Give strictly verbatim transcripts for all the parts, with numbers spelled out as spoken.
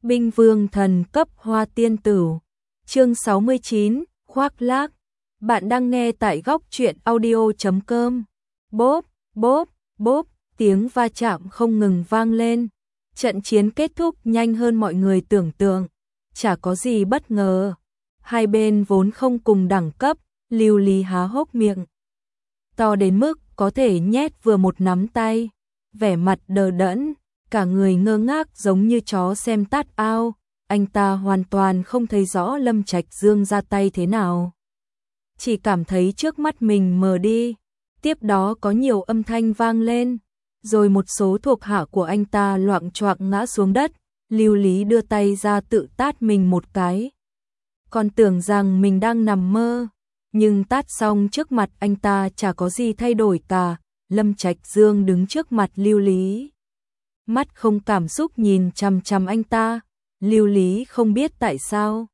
Binh vương thần cấp hoa tiên tử. Chương sáu mươi chín, khoác lác. Bạn đang nghe tại góc truyện audio chấm com. Bốp, bốp, bốp, tiếng va chạm không ngừng vang lên. Trận chiến kết thúc nhanh hơn mọi người tưởng tượng. Chả có gì bất ngờ. Hai bên vốn không cùng đẳng cấp, Lưu Lý há hốc miệng to đến mức có thể nhét vừa một nắm tay. Vẻ mặt đờ đẫn, cả người ngơ ngác giống như chó xem tát ao. Anh ta hoàn toàn không thấy rõ Lâm Trạch Dương ra tay thế nào. Chỉ cảm thấy trước mắt mình mờ đi. Tiếp đó có nhiều âm thanh vang lên. Rồi một số thuộc hạ của anh ta loạng choạng ngã xuống đất. Lưu Lý đưa tay ra tự tát mình một cái. Còn tưởng rằng mình đang nằm mơ. Nhưng tát xong trước mặt anh ta chả có gì thay đổi cả. Lâm Trạch Dương đứng trước mặt Lưu Lý. Mắt không cảm xúc nhìn chằm chằm anh ta. Lưu Lý không biết tại sao.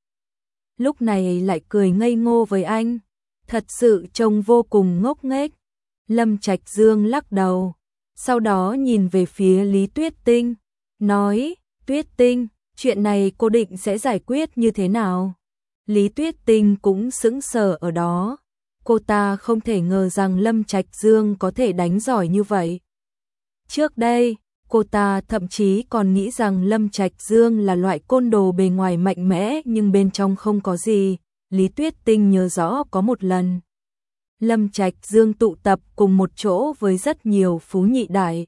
Lúc này lại cười ngây ngô với anh. Thật sự trông vô cùng ngốc nghếch. Lâm Trạch Dương lắc đầu. Sau đó nhìn về phía Lý Tuyết Tinh. Nói, Tuyết Tinh, chuyện này cô định sẽ giải quyết như thế nào? Lý Tuyết Tinh cũng sững sờ ở đó. Cô ta không thể ngờ rằng Lâm Trạch Dương có thể đánh giỏi như vậy. Trước đây, cô ta thậm chí còn nghĩ rằng Lâm Trạch Dương là loại côn đồ bề ngoài mạnh mẽ nhưng bên trong không có gì. Lý Tuyết Tinh nhớ rõ có một lần. Lâm Trạch Dương tụ tập cùng một chỗ với rất nhiều phú nhị đại.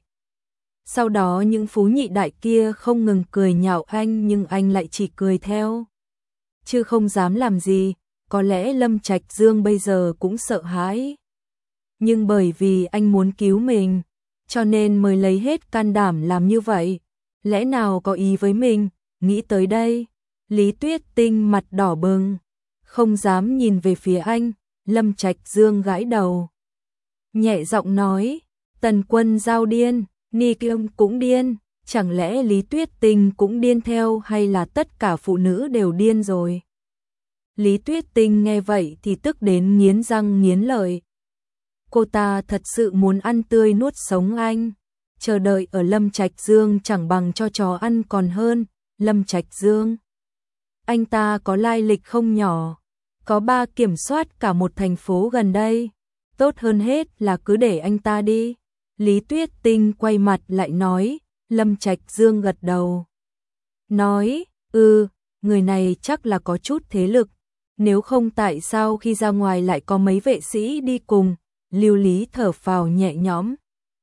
Sau đó những phú nhị đại kia không ngừng cười nhạo anh nhưng anh lại chỉ cười theo. Chứ không dám làm gì, có lẽ Lâm Trạch Dương bây giờ cũng sợ hãi. Nhưng bởi vì anh muốn cứu mình, cho nên mới lấy hết can đảm làm như vậy. Lẽ nào có ý với mình, nghĩ tới đây. Lý Tuyết Tinh mặt đỏ bừng, không dám nhìn về phía anh. Lâm Trạch Dương gãi đầu. Nhẹ giọng nói, Tần Quân Giao điên, Ni Kiêng cũng điên. Chẳng lẽ Lý Tuyết Tinh cũng điên theo hay là tất cả phụ nữ đều điên rồi? Lý Tuyết Tinh nghe vậy thì tức đến nghiến răng nghiến lợi. Cô ta thật sự muốn ăn tươi nuốt sống anh. Chờ đợi ở Lâm Trạch Dương chẳng bằng cho chó ăn còn hơn. Lâm Trạch Dương, anh ta có lai lịch không nhỏ. Có ba kiểm soát cả một thành phố gần đây. Tốt hơn hết là cứ để anh ta đi. Lý Tuyết Tinh quay mặt lại nói. Lâm Trạch Dương gật đầu. Nói, ừ, người này chắc là có chút thế lực. Nếu không tại sao khi ra ngoài lại có mấy vệ sĩ đi cùng. Lưu Lý thở phào nhẹ nhõm.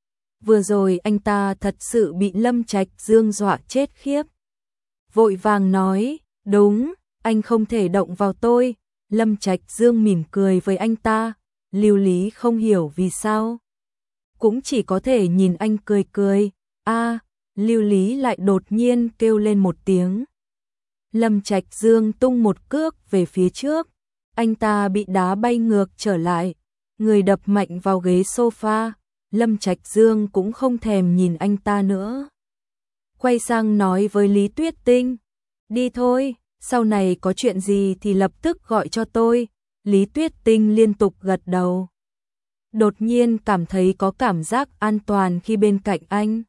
Vừa rồi anh ta thật sự bị Lâm Trạch Dương dọa chết khiếp. Vội vàng nói, đúng, anh không thể động vào tôi. Lâm Trạch Dương mỉm cười với anh ta. Lưu Lý không hiểu vì sao. Cũng chỉ có thể nhìn anh cười cười. A, Lưu Lý lại đột nhiên kêu lên một tiếng. Lâm Trạch Dương tung một cước về phía trước. Anh ta bị đá bay ngược trở lại. Người đập mạnh vào ghế sofa. Lâm Trạch Dương cũng không thèm nhìn anh ta nữa. Quay sang nói với Lý Tuyết Tinh. Đi thôi, sau này có chuyện gì thì lập tức gọi cho tôi. Lý Tuyết Tinh liên tục gật đầu. Đột nhiên cảm thấy có cảm giác an toàn khi bên cạnh anh.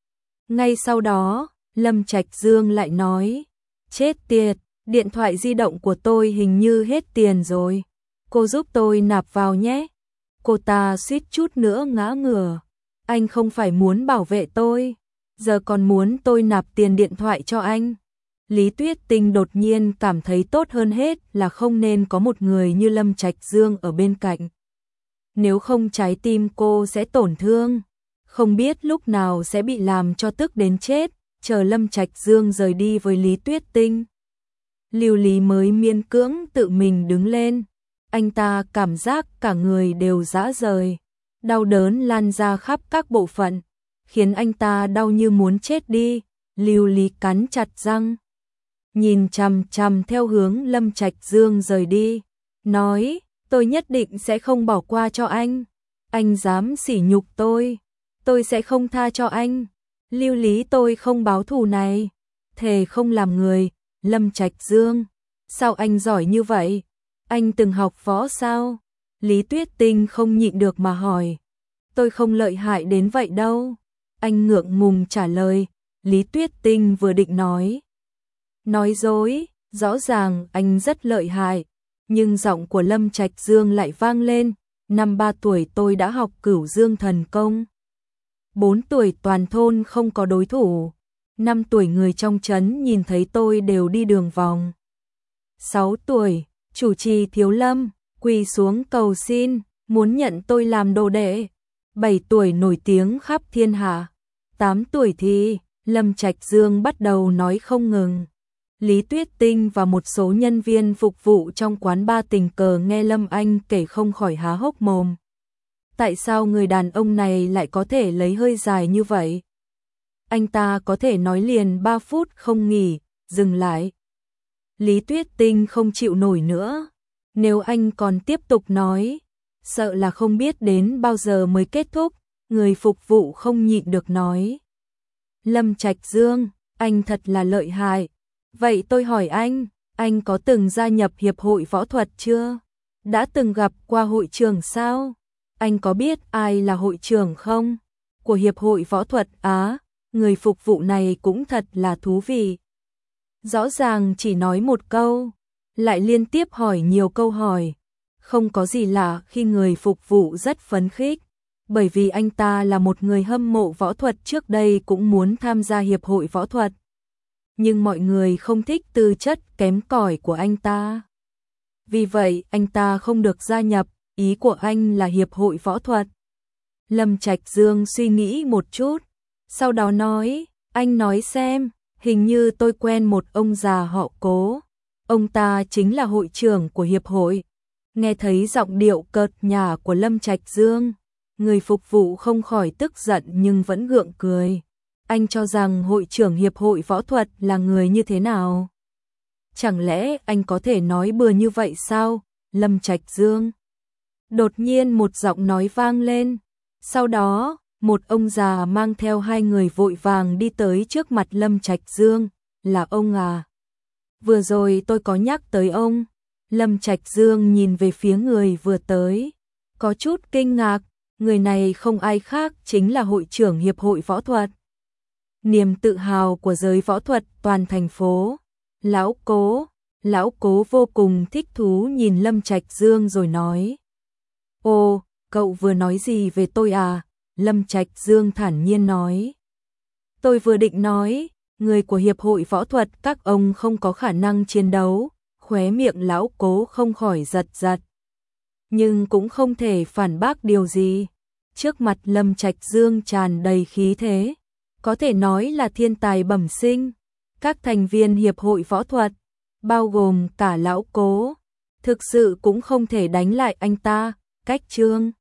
Ngay sau đó, Lâm Trạch Dương lại nói. Chết tiệt, điện thoại di động của tôi hình như hết tiền rồi. Cô giúp tôi nạp vào nhé. Cô ta suýt chút nữa ngã ngửa. Anh không phải muốn bảo vệ tôi, giờ còn muốn tôi nạp tiền điện thoại cho anh. Lý Tuyết Tinh đột nhiên cảm thấy tốt hơn hết là không nên có một người như Lâm Trạch Dương ở bên cạnh. Nếu không trái tim cô sẽ tổn thương. Không biết lúc nào sẽ bị làm cho tức đến chết. Chờ Lâm Trạch Dương rời đi với Lý Tuyết Tinh. Lưu Lý mới miễn cưỡng tự mình đứng lên. Anh ta cảm giác cả người đều rã rời. Đau đớn lan ra khắp các bộ phận. Khiến anh ta đau như muốn chết đi. Lưu Lý cắn chặt răng. Nhìn chằm chằm theo hướng Lâm Trạch Dương rời đi. Nói, tôi nhất định sẽ không bỏ qua cho anh. Anh dám sỉ nhục tôi. Tôi sẽ không tha cho anh. Lưu Lý tôi không báo thù này. Thề không làm người. Lâm Trạch Dương, sao anh giỏi như vậy? Anh từng học võ sao? Lý Tuyết Tinh không nhịn được mà hỏi. Tôi không lợi hại đến vậy đâu. Anh ngượng ngùng trả lời. Lý Tuyết Tinh vừa định nói. Nói dối, rõ ràng anh rất lợi hại, nhưng giọng của Lâm Trạch Dương lại vang lên, năm ba tuổi tôi đã học Cửu Dương thần công. Bốn tuổi toàn thôn không có đối thủ, năm tuổi người trong trấn nhìn thấy tôi đều đi đường vòng. Sáu tuổi, chủ trì Thiếu Lâm, quỳ xuống cầu xin, muốn nhận tôi làm đồ đệ. Bảy tuổi nổi tiếng khắp thiên hạ. Tám tuổi thì, Lâm Trạch Dương bắt đầu nói không ngừng. Lý Tuyết Tinh và một số nhân viên phục vụ trong quán bar tình cờ nghe Lâm Anh kể không khỏi há hốc mồm. Tại sao người đàn ông này lại có thể lấy hơi dài như vậy? Anh ta có thể nói liền ba phút không nghỉ, dừng lại. Lý Tuyết Tinh không chịu nổi nữa. Nếu anh còn tiếp tục nói, sợ là không biết đến bao giờ mới kết thúc, người phục vụ không nhịn được nói. Lâm Trạch Dương, anh thật là lợi hại. Vậy tôi hỏi anh, anh có từng gia nhập hiệp hội võ thuật chưa? Đã từng gặp qua hội trưởng sao? Anh có biết ai là hội trưởng không? Của hiệp hội võ thuật Á, người phục vụ này cũng thật là thú vị. Rõ ràng chỉ nói một câu, lại liên tiếp hỏi nhiều câu hỏi. Không có gì lạ khi người phục vụ rất phấn khích, bởi vì anh ta là một người hâm mộ võ thuật trước đây cũng muốn tham gia hiệp hội võ thuật. Nhưng mọi người không thích tư chất kém cỏi của anh ta. Vì vậy anh ta không được gia nhập, ý của anh là hiệp hội võ thuật. Lâm Trạch Dương suy nghĩ một chút, sau đó nói, anh nói xem, hình như tôi quen một ông già họ Cố. Ông ta chính là hội trưởng của hiệp hội. Nghe thấy giọng điệu cợt nhả của Lâm Trạch Dương, người phục vụ không khỏi tức giận nhưng vẫn gượng cười. Anh cho rằng hội trưởng hiệp hội võ thuật là người như thế nào? Chẳng lẽ anh có thể nói bừa như vậy sao? Lâm Trạch Dương. Đột nhiên một giọng nói vang lên. Sau đó, một ông già mang theo hai người vội vàng đi tới trước mặt Lâm Trạch Dương. Là ông à? Vừa rồi tôi có nhắc tới ông. Lâm Trạch Dương nhìn về phía người vừa tới, có chút kinh ngạc, người này không ai khác chính là hội trưởng hiệp hội võ thuật. Niềm tự hào của giới võ thuật toàn thành phố. Lão Cố, lão Cố vô cùng thích thú nhìn Lâm Trạch Dương rồi nói. Ồ, cậu vừa nói gì về tôi à? Lâm Trạch Dương thản nhiên nói. Tôi vừa định nói, người của hiệp hội võ thuật các ông không có khả năng chiến đấu. Khóe miệng lão Cố không khỏi giật giật. Nhưng cũng không thể phản bác điều gì. Trước mặt Lâm Trạch Dương tràn đầy khí thế. Có thể nói là thiên tài bẩm sinh. Các thành viên hiệp hội võ thuật, bao gồm cả lão Cố, thực sự cũng không thể đánh lại anh ta. Cách Trương